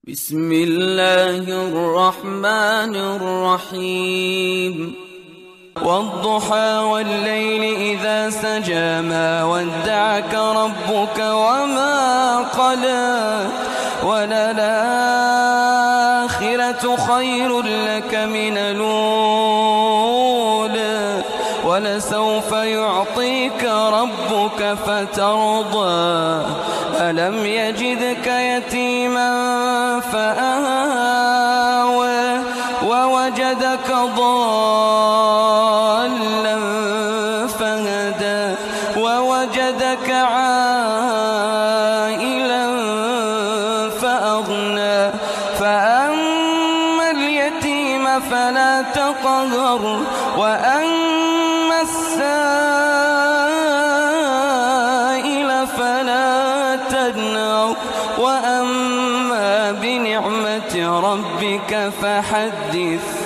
بسم الله الرحمن الرحيم والضحى والليل إذا سجى ما ودعك ربك وما قلى وللآخرة خير لك من الأولى ولسوف يعطيك ربك فترضى ألم يجدك يتيما فآوى ووجدك ضالا فهدى ووجدك عائلا فأغنى فأما اليتيم فلا تقهر وأما السائل فلا تنهر وأما بنعمة ربك فحدث